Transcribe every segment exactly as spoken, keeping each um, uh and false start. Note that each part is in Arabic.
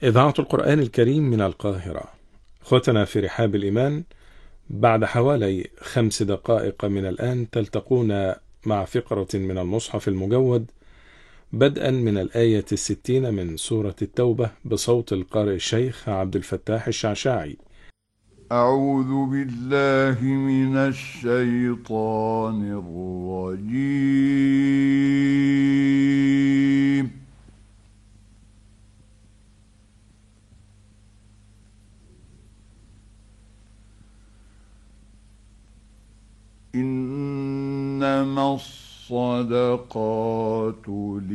إذاعة القرآن الكريم من القاهرة. أخوتنا في رحاب الإيمان، بعد حوالي خمس دقائق من الآن تلتقون مع فقرة من المصحف المجود، بدءا من الآية الستين من سورة التوبة بصوت القارئ الشيخ عبد الفتاح الشعشاعي. أعوذ بالله من الشيطان الرجيم. إنما الصدقات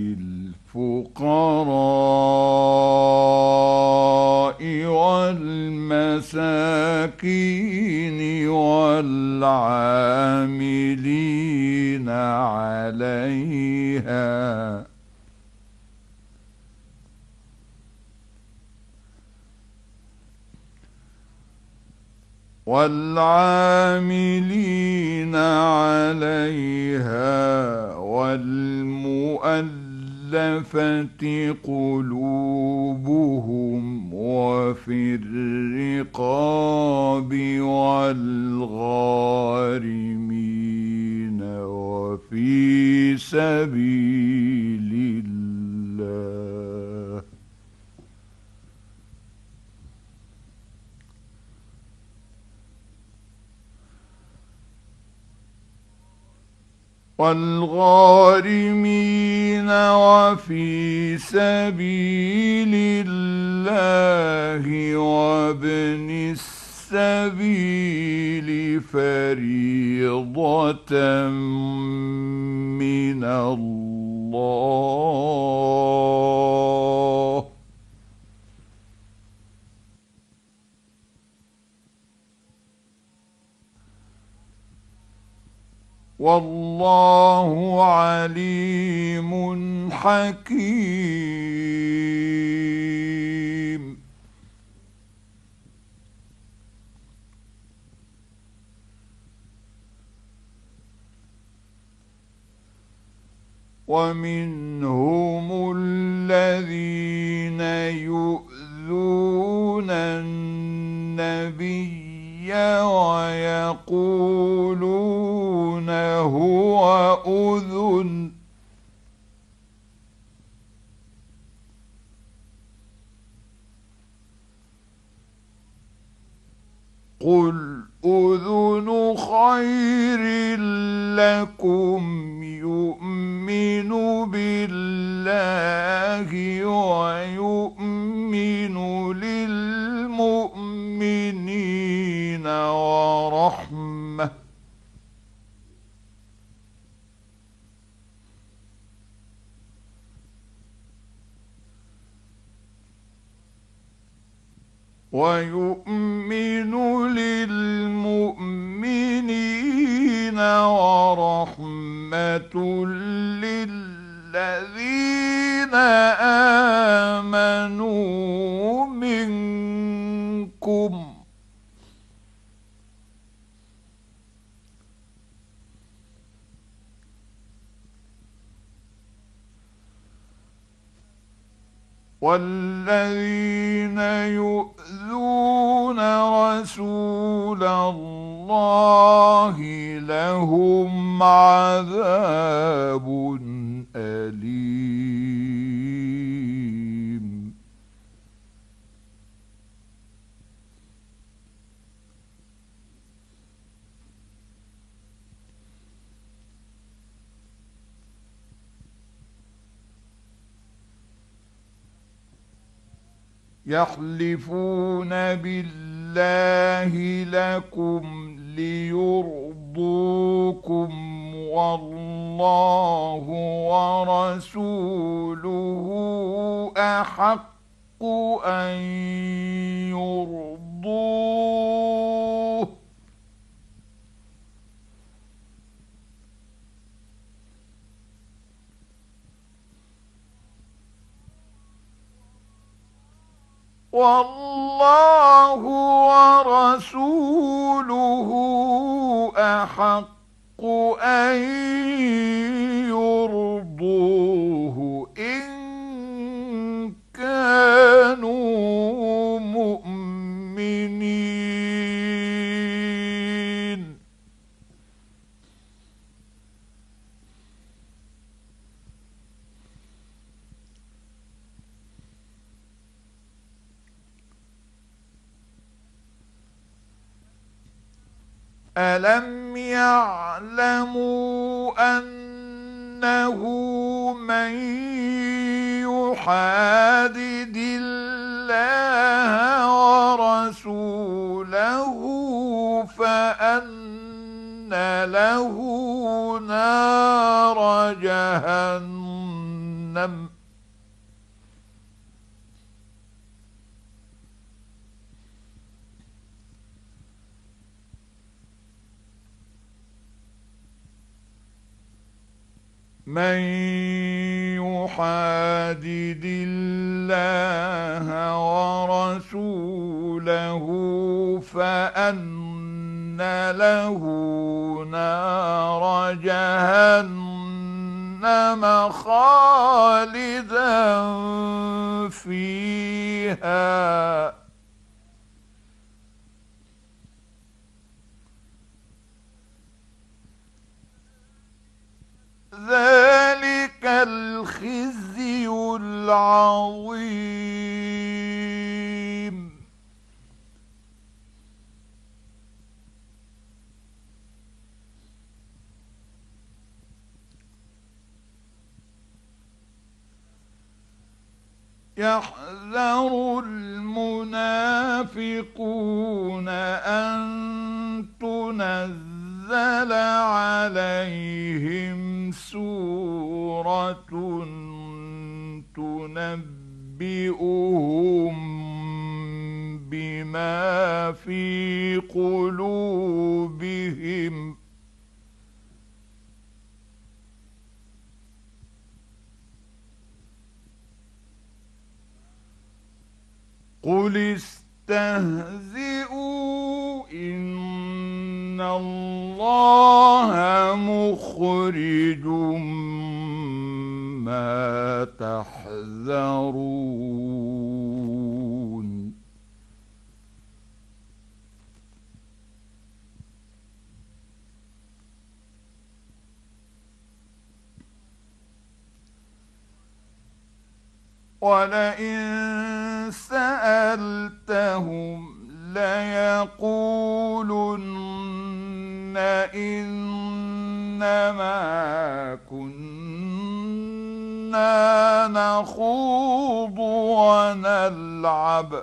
للفقراء والمساكين والعاملين عليها والعاملين عليها والمؤلفة قلوبهم وفي الرقاب والغارمين وفي سبيل الله والغارمين وفي سبيل الله وابن السبيل فريضة من الله والله عليم حكيم. ومنهم الذين يؤذون النبي ويقولون هو أذن قل أذن خير لكم يؤمن بالله ويؤمن للمؤمنين ورحمة ويؤمن للمؤمنين ورحمة للذين آمنوا منكم والذين يؤذون رسول الله لهم عذاب أليم. يحلفون بالله لكم ليرضوكم والله ورسوله أحق أن يرضوه والله ورسوله أحق أن يرضوه إن كانوا ألم يعلموا أنه من يحادد الله ورسوله فأن له نار جهنم من يحادد الله ورسوله فأن له نار جهنم خالدا فيها ذلك الخزي العظيم. يحذر المنافقون أن تنزل عليهم سورة تنبئهم بما في قلوبهم قل استهزئوا إن الله مخرج ما تحذرون. ولئن سألتهم ليقولن إنما كنا نخوض ونلعب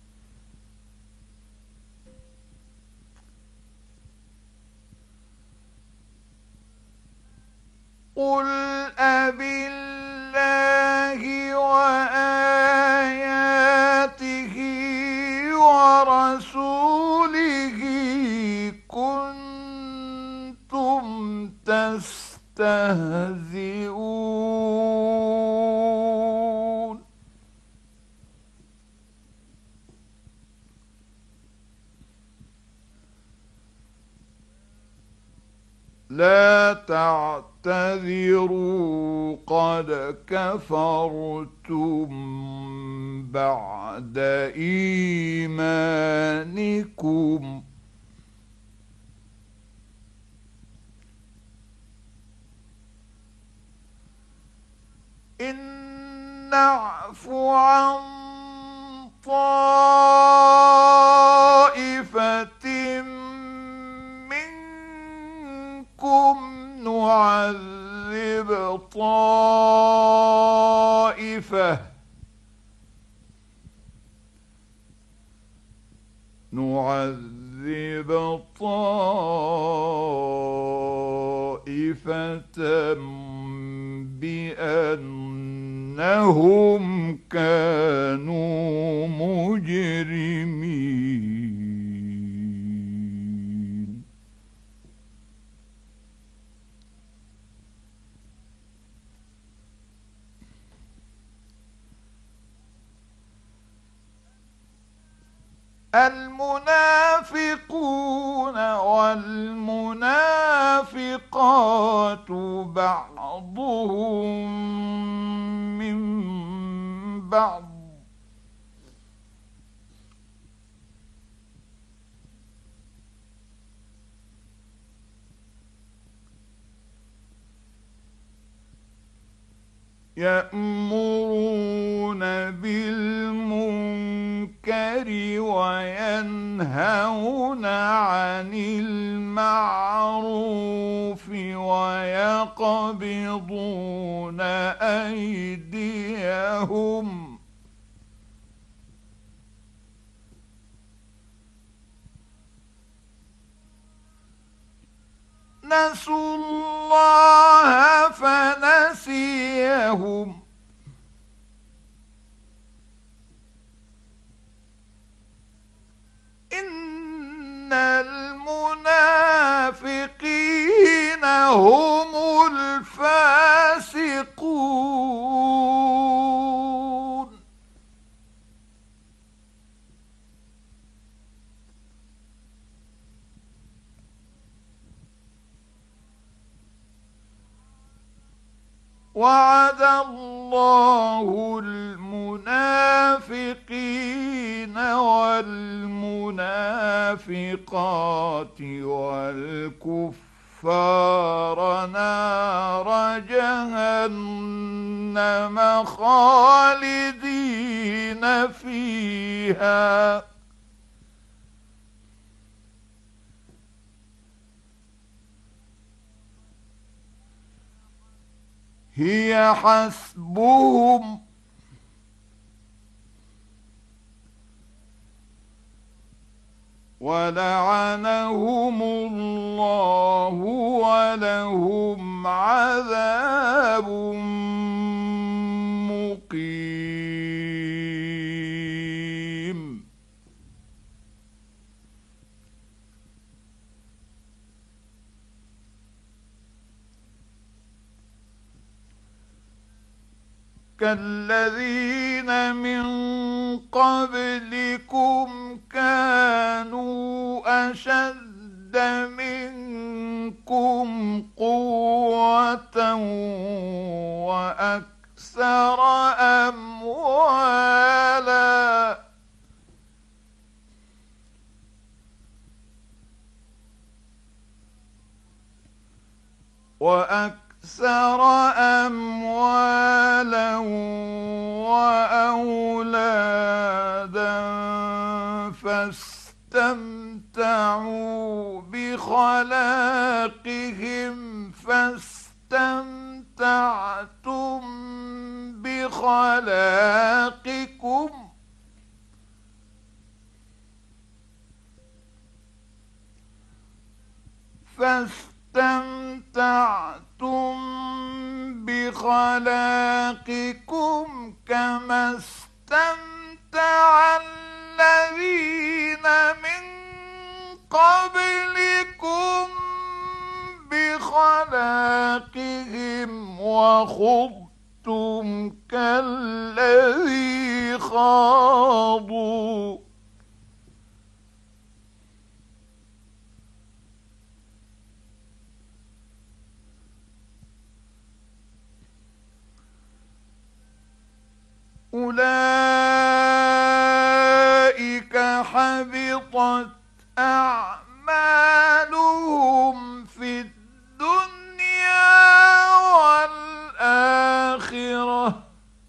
قل أبالله وآياته ورسوله كنتم تستهزئون. لا تعتذروا قد كفرتم بعد إيمانكم إن نعف عن طائفة منكم نعذب طائفة نعذب طائفة بأنهم كانوا مجرمين. المنافقون والمنافقات بعضهم من بعض يأمرون بالمنكر وينهون ينهون عن المعروف ويقبضون أيديهم نسوا الله فنسيهم إن المنافقين هم الفاسقون وعد الله المنافقين والمنافقات والكفار نار جهنم خالدين فيها هي حسبهم ولعنهم الله ولهم عذاب مقيم كالذين من قبلكم كانوا أشد منكم قوة وأكثر أموالا وأكثر أكثر أموالا وأولادا فاستمتعوا بخلاقهم فاستمتعتم بخلاقكم فاستمتعتم بخلاقكم كما استمتع الذين من قبلكم بخلاقهم وخضتم كالذي خاضوا أولئك حبطت أعمالهم في الدنيا والآخرة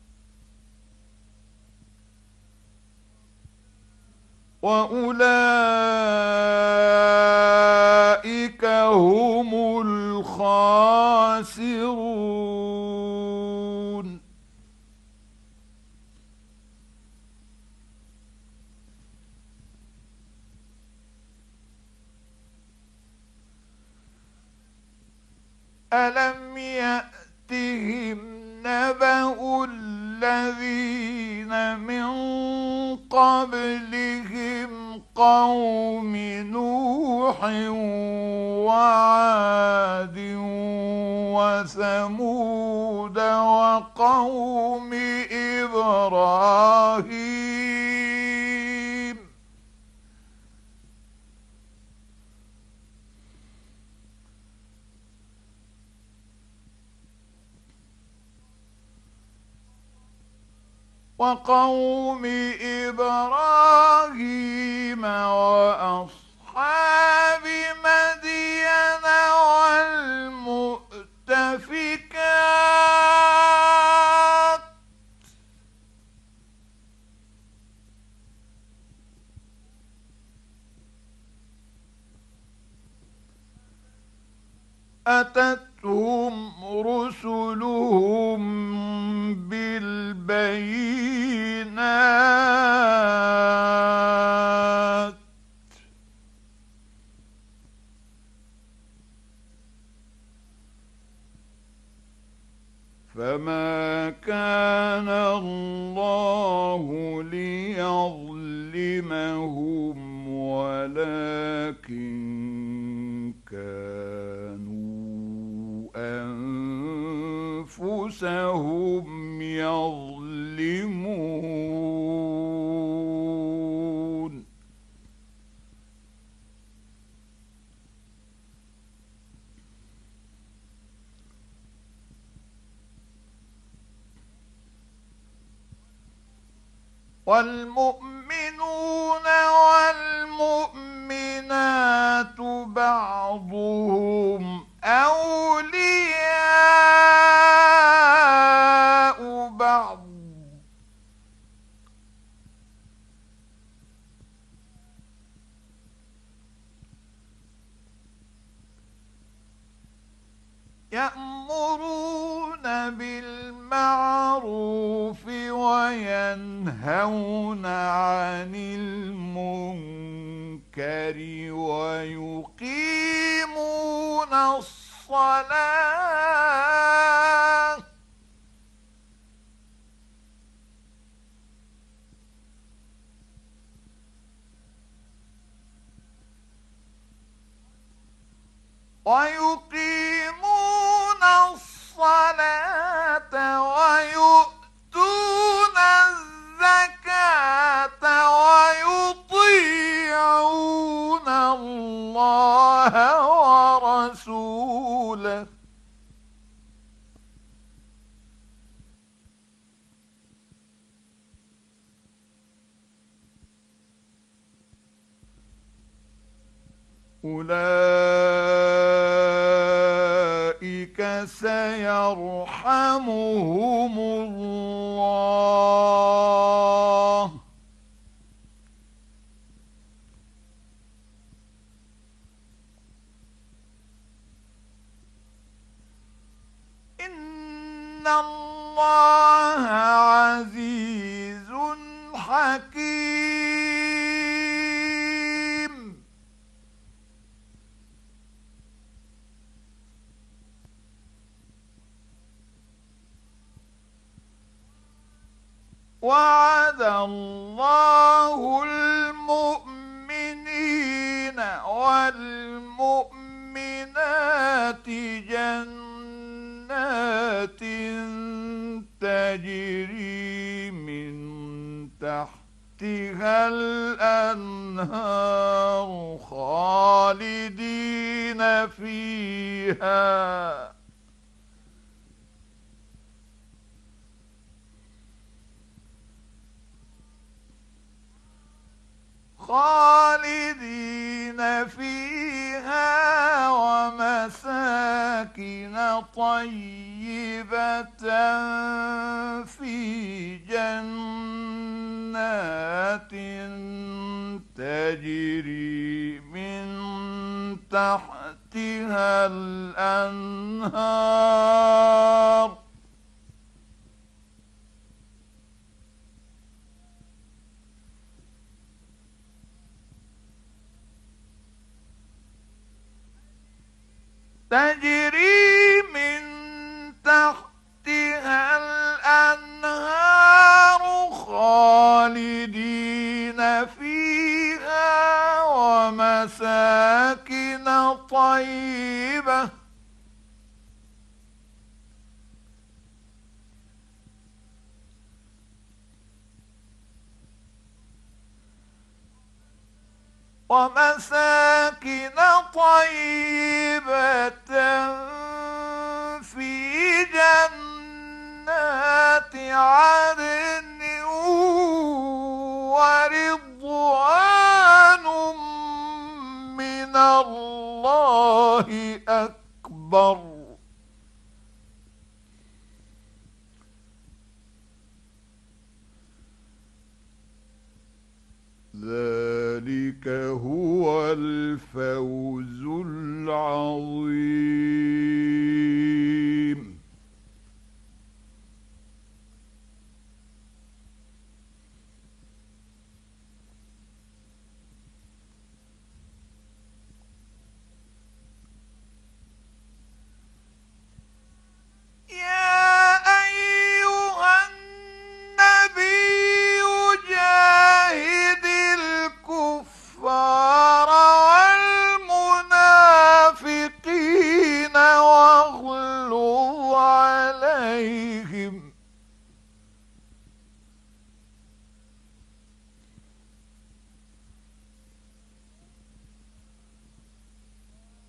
وأولئك هم الخاسرون ألم يأتهم نبأ الذين من قبلهم قوم نوح وعاد وثمود وقوم إبراهيم وقوم إبراهيم وأصحاب مدين والمؤتفكات أتتهم رسلهم بالبينات فما كان الله ليظلمهم ولكن كانوا أنفسهم يظلمون. والمؤمنون والمؤمنات بعضهم أولياء بعض يأمرون بالمعروف وينهون عن المنكر ويقيمون الصلاة ويقيمون الصلاة ويؤتون الزكاة ويطيعون الله ورسوله أولئك سيرحمهم الله إن الله عزيز حكيم. وعد الله المؤمنين والمؤمنات جنات تجري من تحتها الأنهار خالدين فيها خالدين فيها ومساكن طيبة في جنات تجري من تحتها الأنهار تجري من تحتها الأنهار خالدين فيها ومساكن طيبة ومساكن طيبة في جنات عدن ورضوان من الله أكبر ذلك هو الفوز العظيم.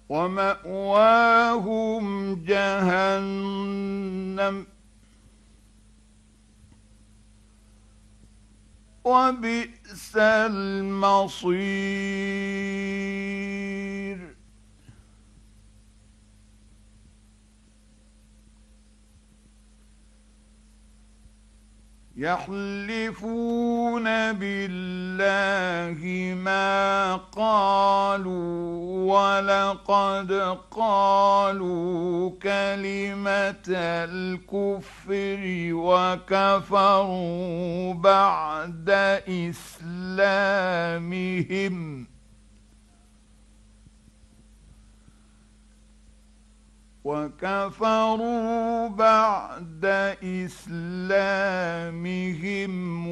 ومأواهم جهنم وبئس المصير. يحلفون بالله ما قالوا ولقد قالوا كلمة الكفر وكفروا بعد إسلامهم وكفروا بعد إسلامهم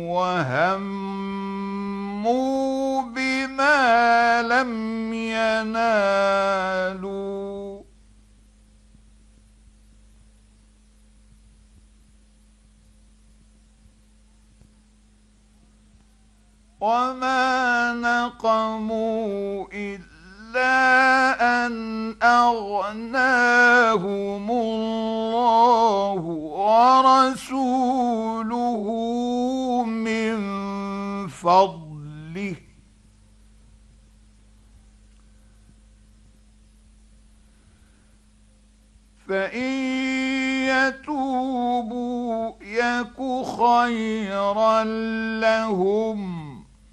وهموا بما لم ينالوا وما نقموا إلا أن أغناهم الله ورسوله من فضله فإن يتوبوا يك خيرا لهم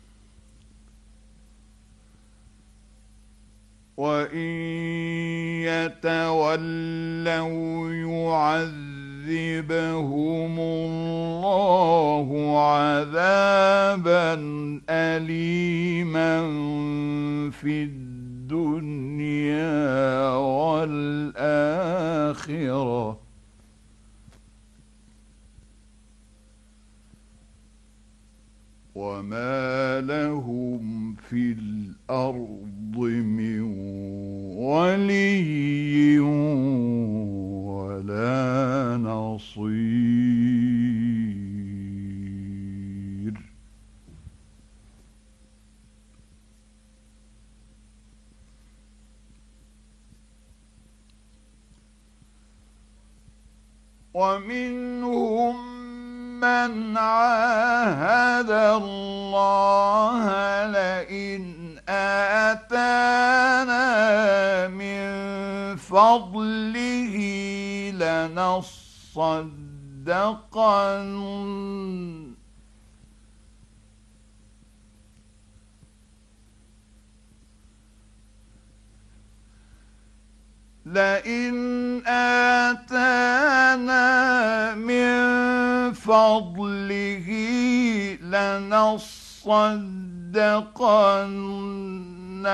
وإن يتولوا يعذبهم الله عذابا أليما في الدنيا والآخرة وما لهم في الأرض من ولي ولا نصير. ومنهم من عاهد الله لئن آتانا من فضله لنصدقن لئن آتانا من فضله لنصدقن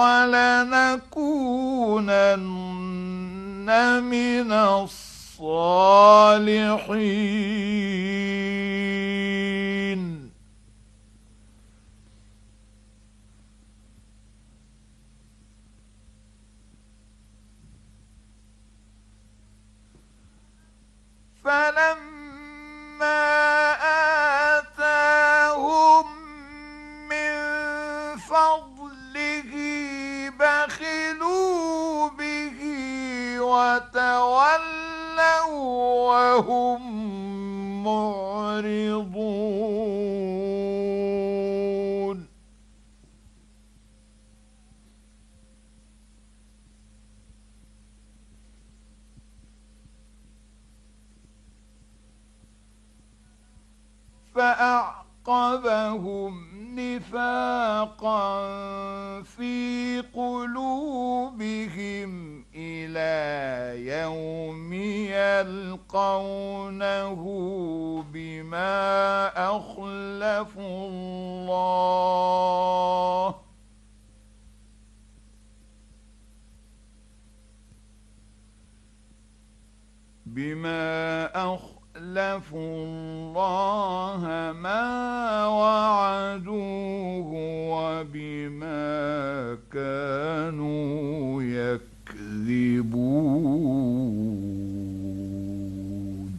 ولنكونن من الصالحين. فلما آتاهم من فضله بخلوا به وتولوا وهم معرضون. فأعقبهم نفاقا في قلوبهم إلى يوم يلقونه بما أخلفوا الله بما أخلفوا أخلفوا الله ما وعدوه وبما كانوا يكذبون.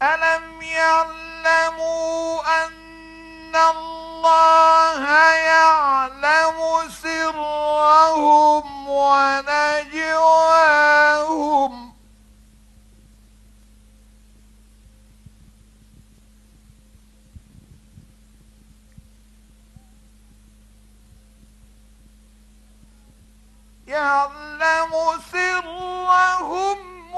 ألم يعلموا أن الله يعلم سرهم ونجواهم يعلم سرهم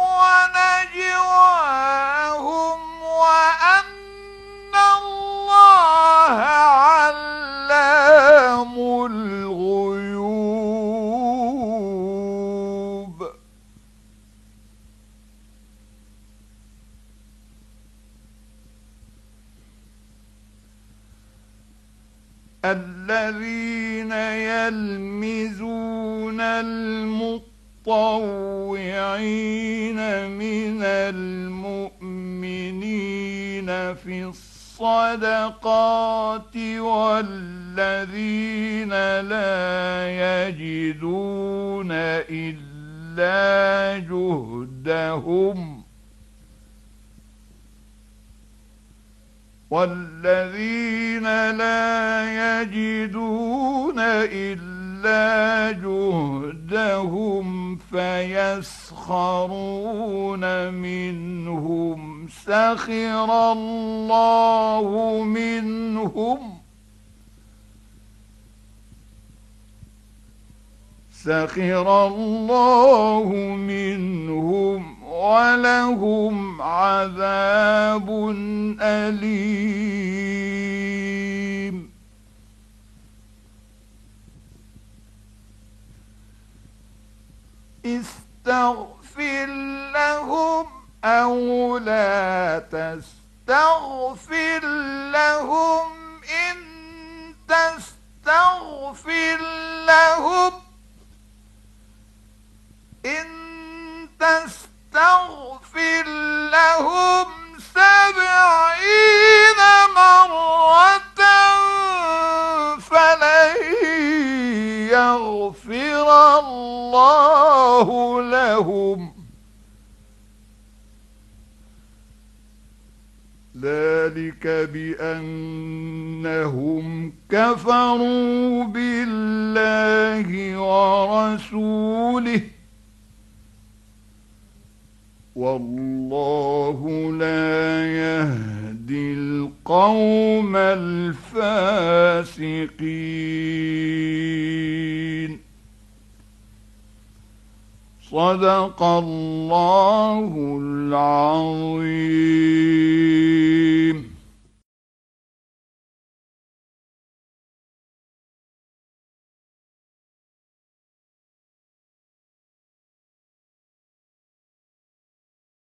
ونجواهم وأن الله علام الغيوب الذين يلمزون المطوعين من المؤمنين في الصدقات والذين لا يجدون إلا جهدهم والذين لا يجدون إلا جهدهم فيسخرون منهم سخر الله منهم سخر الله منهم ولهم عذاب أليم استغفر لهم أو لا تستغفر لهم إن تستغفر لهم إن تستغفر لهم سبعين مرة فلن يغفر الله لهم ذلك بأنهم كفروا بالله ورسوله والله لا يهدي القوم الفاسقين صدق الله العظيم.